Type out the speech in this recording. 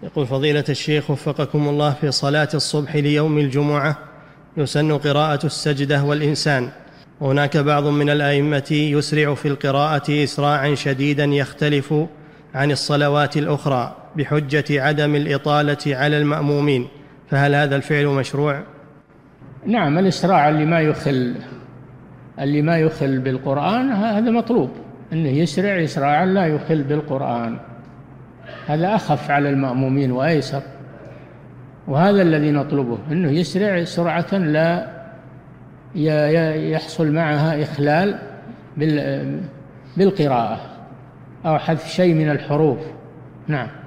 يقول فضيلة الشيخ وفقكم الله، في صلاة الصبح ليوم الجمعة يسن قراءة السجدة والإنسان، وهناك بعض من الأئمة يسرع في القراءة إسراعا شديدا يختلف عن الصلوات الأخرى بحجة عدم الإطالة على المأمومين، فهل هذا الفعل مشروع؟ نعم، الإسراع اللي ما يخل بالقرآن هذا مطلوب، أنه يسرع إسراعا لا يخل بالقرآن، هذا أخف على المأمومين وأيسر، وهذا الذي نطلبه، أنه يسرع سرعة لا يحصل معها إخلال بالقراءة أو حذف شيء من الحروف. نعم.